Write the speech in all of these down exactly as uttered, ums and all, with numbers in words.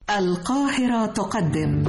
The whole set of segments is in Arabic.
القاهرة تقدم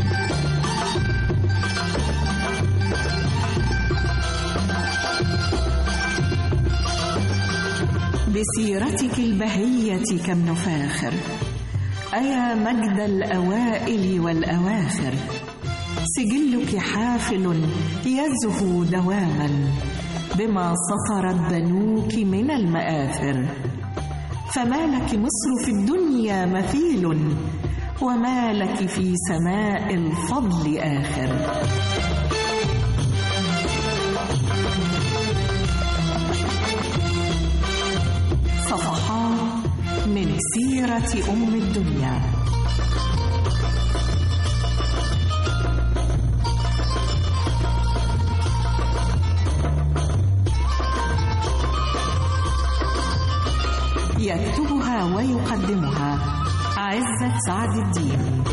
بسيرتك البهية كم نفاخر، أيا مجد الأوائل والأواخر، سجلك حافل يزهو دواما بما سطرت بنوك من المآثر، فما لك مصر في الدنيا مثيل، وما لك في سماء الفضل آخر. صفحات من سيرة أم الدنيا. يكتبها ويقدمها عزت سعد الدين.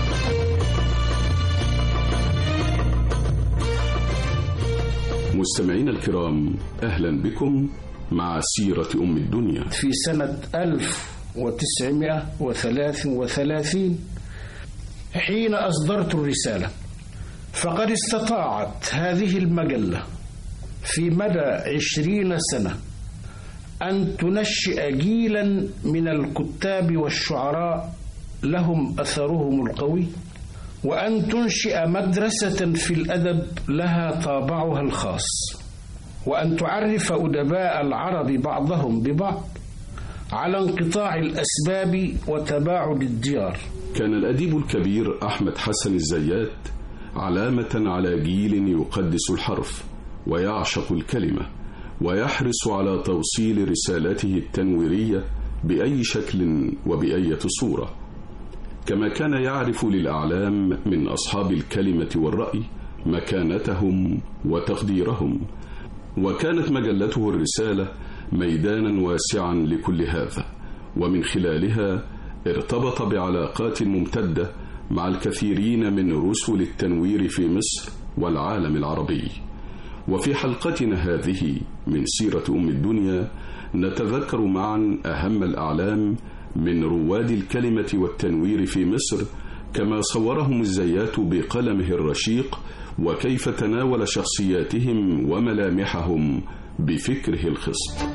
مستمعين الكرام، أهلا بكم مع سيرة أم الدنيا. في سنة ألف وتسعمائة وثلاث وثلاثين حين أصدرت الرسالة، فقد استطاعت هذه المجلة في مدى عشرين سنة أن تنشئ جيلا من الكتاب والشعراء لهم أثرهم القوي، وأن تنشئ مدرسة في الأدب لها طابعها الخاص، وأن تعرف أدباء العرب بعضهم ببعض على انقطاع الأسباب وتباعد الديار. كان الأديب الكبير أحمد حسن الزيات علامة على جيل يقدس الحرف ويعشق الكلمة، ويحرص على توصيل رسالته التنويرية بأي شكل وبأية صورة، كما كان يعرف للأعلام من أصحاب الكلمة والرأي مكانتهم وتقديرهم. وكانت مجلته الرسالة ميدانا واسعا لكل هذا، ومن خلالها ارتبط بعلاقات ممتدة مع الكثيرين من رسل التنوير في مصر والعالم العربي. وفي حلقتنا هذه من سيرة أم الدنيا نتذكر معا أهم الأعلام من رواد الكلمة والتنوير في مصر، كما صورهم الزيات بقلمه الرشيق، وكيف تناول شخصياتهم وملامحهم بفكره الخصب.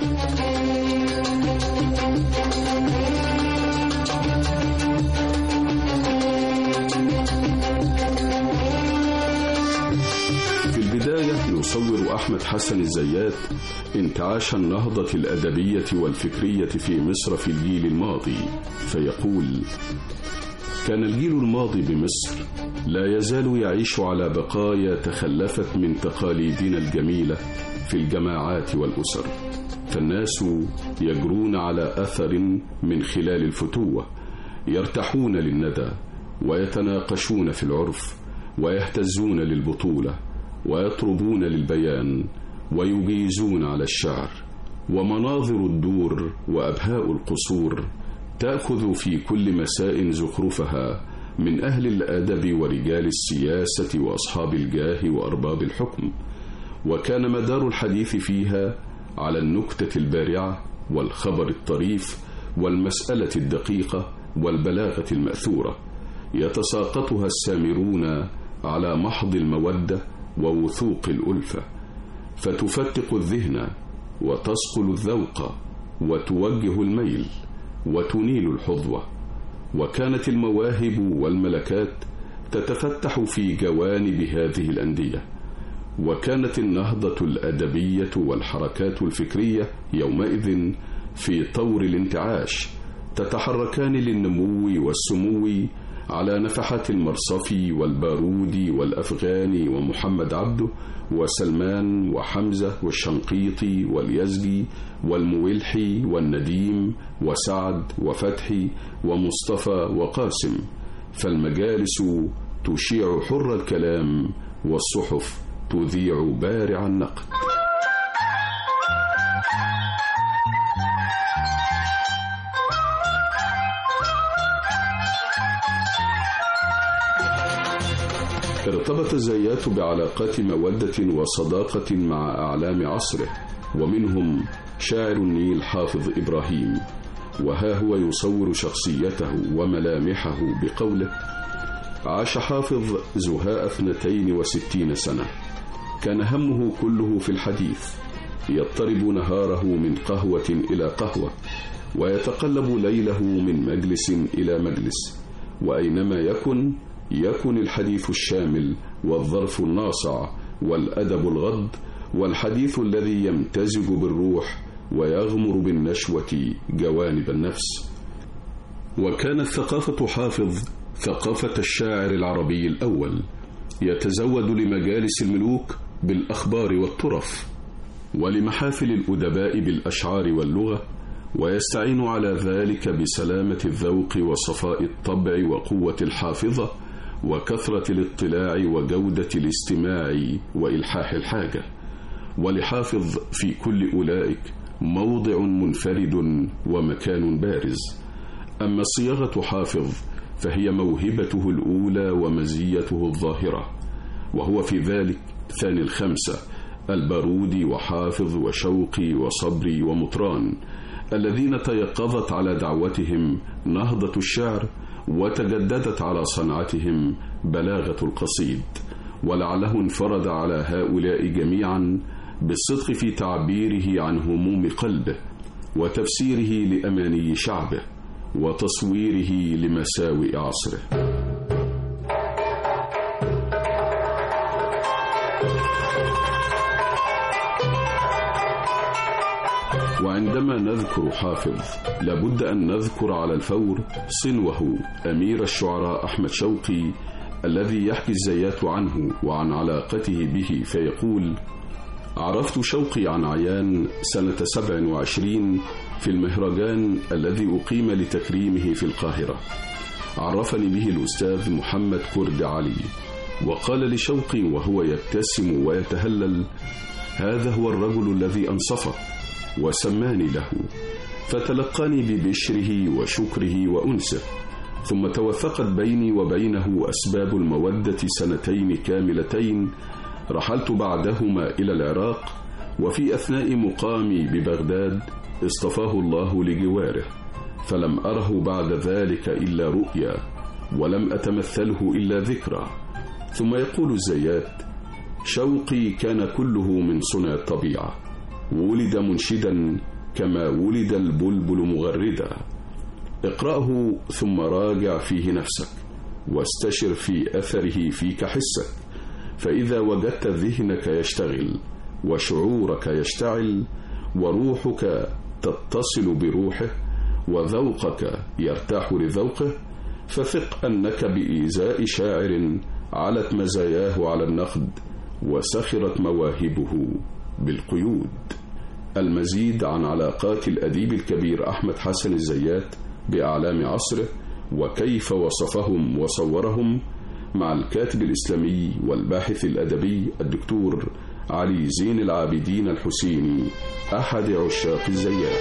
يصور أحمد حسن الزيات انتعاش النهضة الأدبية والفكرية في مصر في الجيل الماضي، فيقول: كان الجيل الماضي بمصر لا يزال يعيش على بقايا تخلفت من تقاليدنا الجميلة في الجماعات والأسر، فالناس يجرون على أثر من خلال الفتوة، يرتحون للندى ويتناقشون في العرف ويهتزون للبطولة ويطربون للبيان ويجيزون على الشعر، ومناظر الدور وأبهاء القصور تأخذ في كل مساء زخرفها من أهل الأدب ورجال السياسة وأصحاب الجاه وأرباب الحكم، وكان مدار الحديث فيها على النكتة البارعة والخبر الطريف والمسألة الدقيقة والبلاغة المأثورة، يتساقطها السامرون على محض المودة ووثوق الألفة، فتفتق الذهن وتصقل الذوق وتوجه الميل وتنيل الحظوة. وكانت المواهب والملكات تتفتح في جوانب هذه الأندية، وكانت النهضة الأدبية والحركات الفكرية يومئذ في طور الانتعاش، تتحركان للنمو والسمو على نفحات المرصفي والبارودي والأفغاني ومحمد عبده وسلمان وحمزة والشنقيطي واليزدي والمويلحي والنديم وسعد وفتحي ومصطفى وقاسم، فالمجالس تشيع حر الكلام والصحف تذيع بارع النقد. ارتبط الزيات بعلاقات مودة وصداقة مع أعلام عصره، ومنهم شاعر النيل حافظ إبراهيم، وها هو يصور شخصيته وملامحه بقوله: عاش حافظ زهاء اثنتين وستين سنة، كان همه كله في الحديث، يضطرب نهاره من قهوة إلى قهوة، ويتقلب ليله من مجلس إلى مجلس، وأينما يكن يكن الحديث الشامل والظرف الناصع والأدب الغض والحديث الذي يمتزج بالروح ويغمر بالنشوة جوانب النفس. وكانت ثقافة حافظ ثقافة الشاعر العربي الأول، يتزود لمجالس الملوك بالأخبار والطرف، ولمحافل الأدباء بالأشعار واللغة، ويستعين على ذلك بسلامة الذوق وصفاء الطبع وقوة الحافظة وكثرة الاطلاع وجودة الاستماع وإلحاح الحاجة. ولحافظ في كل أولئك موضع منفرد ومكان بارز. أما صياغة حافظ فهي موهبته الأولى ومزيته الظاهرة، وهو في ذلك ثاني الخمسة: البارودي وحافظ وشوقي وصبري ومطران، الذين تيقظت على دعوتهم نهضة الشعر وتجددت على صنعتهم بلاغة القصيد. ولعله انفرد على هؤلاء جميعا بالصدق في تعبيره عن هموم قلبه وتفسيره لأماني شعبه وتصويره لمساوئ عصره. وعندما نذكر حافظ لابد أن نذكر على الفور صنوه أمير الشعراء أحمد شوقي، الذي يحكي الزيات عنه وعن علاقته به فيقول: عرفت شوقي عن عيان سنة سبع وعشرين في المهرجان الذي أقيم لتكريمه في القاهرة. عرفني به الأستاذ محمد كرد علي، وقال لشوقي وهو يبتسم ويتهلل: هذا هو الرجل الذي أنصفك، وسماني له، فتلقاني ببشره وشكره وأنسه. ثم توثقت بيني وبينه أسباب المودة سنتين كاملتين، رحلت بعدهما إلى العراق، وفي أثناء مقامي ببغداد اصطفاه الله لجواره، فلم أره بعد ذلك إلا رؤيا، ولم أتمثله إلا ذكرى. ثم يقول الزيات: شوقي كان كله من صنع الطبيعة، ولد منشدا كما ولد البلبل مغردا. اقرأه ثم راجع فيه نفسك، واستشر في أثره فيك حسك، فإذا وجدت ذهنك يشتغل وشعورك يشتعل وروحك تتصل بروحه وذوقك يرتاح لذوقه، فثق أنك بإيذاء شاعر علت مزاياه على النقد وسخرت مواهبه بالقيود. المزيد عن علاقات الأديب الكبير أحمد حسن الزيات بأعلام عصره وكيف وصفهم وصورهم مع الكاتب الإسلامي والباحث الأدبي الدكتور علي زين العابدين الحسيني، أحد عشاق الزيات.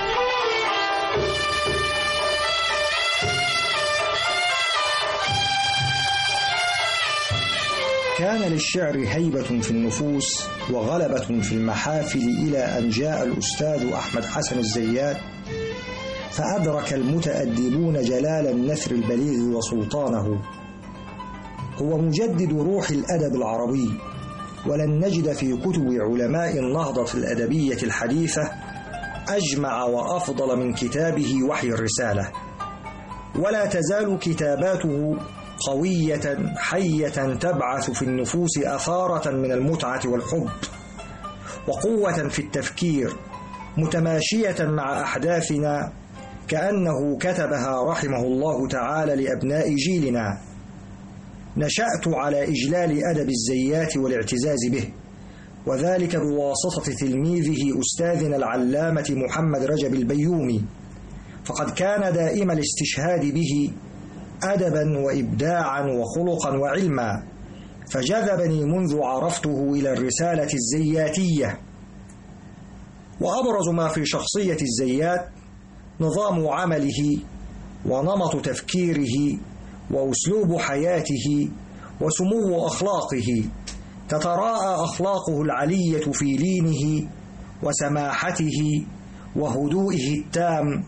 كان للشعر هيبة في النفوس وغلبة في المحافل، إلى أن جاء الأستاذ أحمد حسن الزيات فأدرك المتأدبون جلال النثر البليغ وسلطانه. هو مجدد روح الأدب العربي، ولن نجد في كتب علماء النهضة الأدبية الحديثة أجمع وأفضل من كتابه وحي الرسالة. ولا تزال كتاباته قوية حية تبعث في النفوس أثارة من المتعة والحب، وقوة في التفكير متماشية مع أحداثنا، كأنه كتبها رحمه الله تعالى لأبناء جيلنا. نشأت على إجلال أدب الزيات والاعتزاز به، وذلك بواسطة تلميذه أستاذنا العلامة محمد رجب البيومي، فقد كان دائم الاستشهاد به أدبا وإبداعا وخلقا وعلما، فجذبني منذ عرفته إلى الرسالة الزياتية. وأبرز ما في شخصية الزيات نظام عمله ونمط تفكيره وأسلوب حياته وسمو أخلاقه. تتراءى أخلاقه العلية في لينه وسماحته وهدوئه التام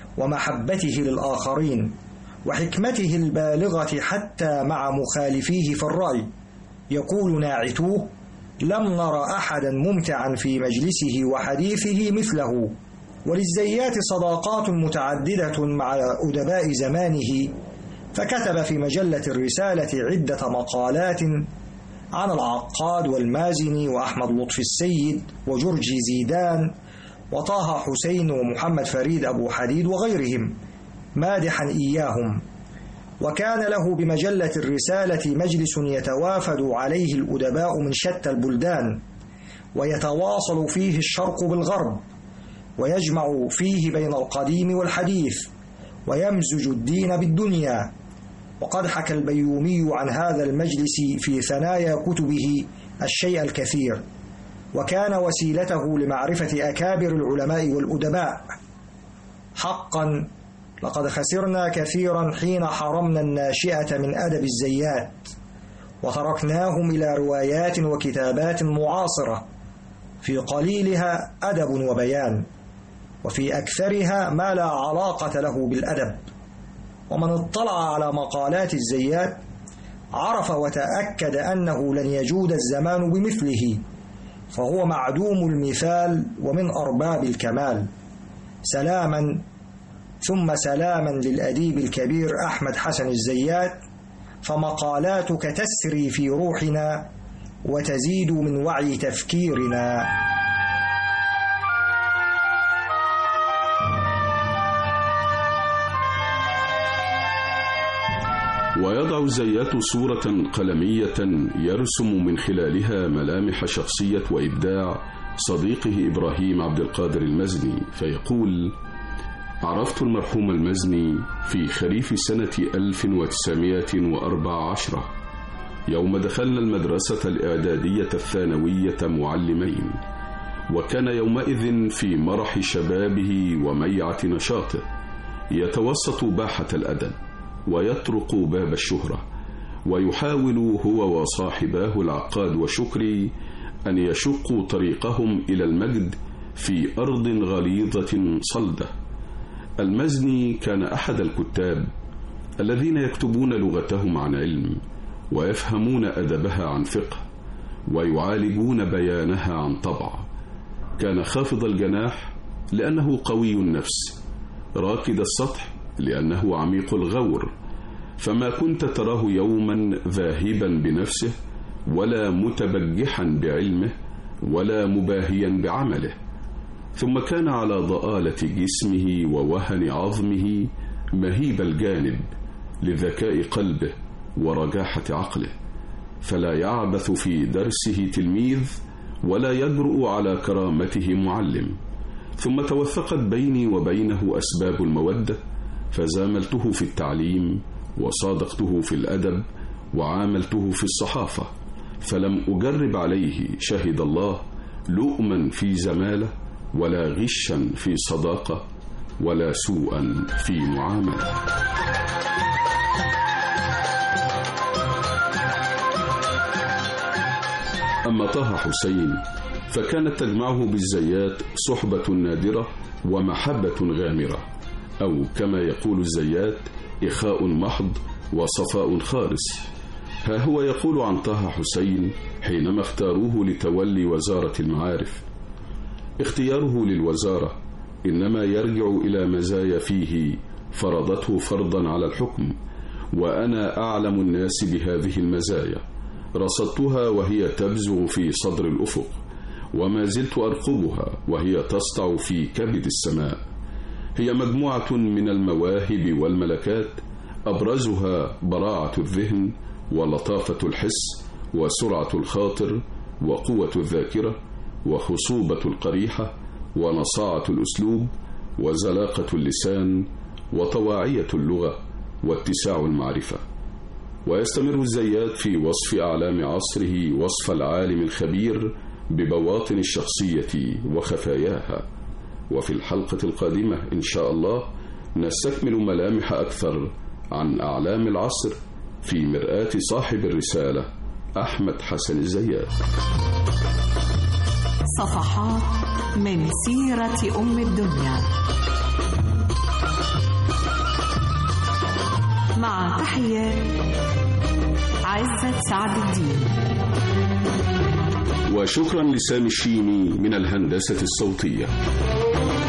ومحبته للآخرين وحكمته البالغة حتى مع مخالفيه في الرأي. يقول ناعتوه: لم نر أحدا ممتعا في مجلسه وحديثه مثله. وللزيات صداقات متعددة مع أدباء زمانه، فكتب في مجلة الرسالة عدة مقالات عن العقاد والمازني وأحمد لطفي السيد وجورجي زيدان وطه حسين ومحمد فريد أبو حديد وغيرهم، مادحا إياهم. وكان له بمجلة الرسالة مجلس يتوافد عليه الأدباء من شتى البلدان، ويتواصل فيه الشرق بالغرب، ويجمع فيه بين القديم والحديث، ويمزج الدين بالدنيا. وقد حكى البيومي عن هذا المجلس في ثنايا كتبه الشيء الكثير، وكان وسيلته لمعرفة أكابر العلماء والأدباء. حقا لقد خسرنا كثيرا حين حرمنا الناشئة من أدب الزيات، وتركناهم إلى روايات وكتابات معاصرة، في قليلها أدب وبيان، وفي أكثرها ما لا علاقة له بالأدب. ومن اطلع على مقالات الزيات عرف وتأكد أنه لن يجود الزمان بمثله، فهو معدوم المثال ومن أرباب الكمال. سلاما ثم سلاما للأديب الكبير أحمد حسن الزيات، فمقالاتك تسري في روحنا وتزيد من وعي تفكيرنا. ويضع الزيات صورة قلمية يرسم من خلالها ملامح شخصية وإبداع صديقه إبراهيم عبد القادر المزني، فيقول: عرفت المرحوم المزني في خريف سنة ألف وتسعمائة وأربعة عشر، يوم دخلنا المدرسة الإعدادية الثانوية معلمين، وكان يومئذ في مرح شبابه وميعة نشاطه، يتوسط باحة الأدب ويطرق باب الشهرة، ويحاول هو وصاحباه العقاد وشكري أن يشقوا طريقهم إلى المجد في أرض غليظة صلدة. المزني كان أحد الكتاب الذين يكتبون لغتهم عن علم، ويفهمون أدبها عن فقه، ويعالجون بيانها عن طبع. كان خافض الجناح لأنه قوي النفس، راكد السطح لأنه عميق الغور، فما كنت تراه يوما ذاهبا بنفسه، ولا متبجحا بعلمه، ولا مباهيا بعمله. ثم كان على ضآلة جسمه ووهن عظمه مهيب الجانب لذكاء قلبه ورجاحة عقله، فلا يعبث في درسه تلميذ، ولا يجرؤ على كرامته معلم. ثم توثقت بيني وبينه أسباب المودة، فزاملته في التعليم، وصادقته في الأدب، وعاملته في الصحافة، فلم أجرب عليه شهد الله لؤما في زمالة، ولا غشا في صداقة، ولا سوءا في معاملة. أما طه حسين فكانت تجمعه بالزيات صحبة نادرة ومحبة غامرة، أو كما يقول الزيات: إخاء محض وصفاء خالص. ها هو يقول عن طه حسين حينما اختاروه لتولي وزارة المعارف: اختياره للوزارة إنما يرجع إلى مزايا فيه فرضته فرضا على الحكم، وأنا أعلم الناس بهذه المزايا، رصدتها وهي تبزغ في صدر الأفق، وما زلت أرقبها وهي تسطع في كبد السماء. هي مجموعة من المواهب والملكات، أبرزها براعة الذهن ولطافة الحس وسرعة الخاطر وقوة الذاكرة وخصوبة القريحة ونصاعة الأسلوب وزلاقة اللسان وطواعية اللغة واتساع المعرفة. ويستمر الزيات في وصف أعلام عصره وصف العالم الخبير ببواطن الشخصية وخفاياها. وفي الحلقة القادمة إن شاء الله نستكمل ملامح أكثر عن أعلام العصر في مرآة صاحب الرسالة أحمد حسن الزيات. صفحات من سيرة أم الدنيا. مع تحيات عزت سعد الدين. وشكرا لسامي الشيمي من الهندسة الصوتية.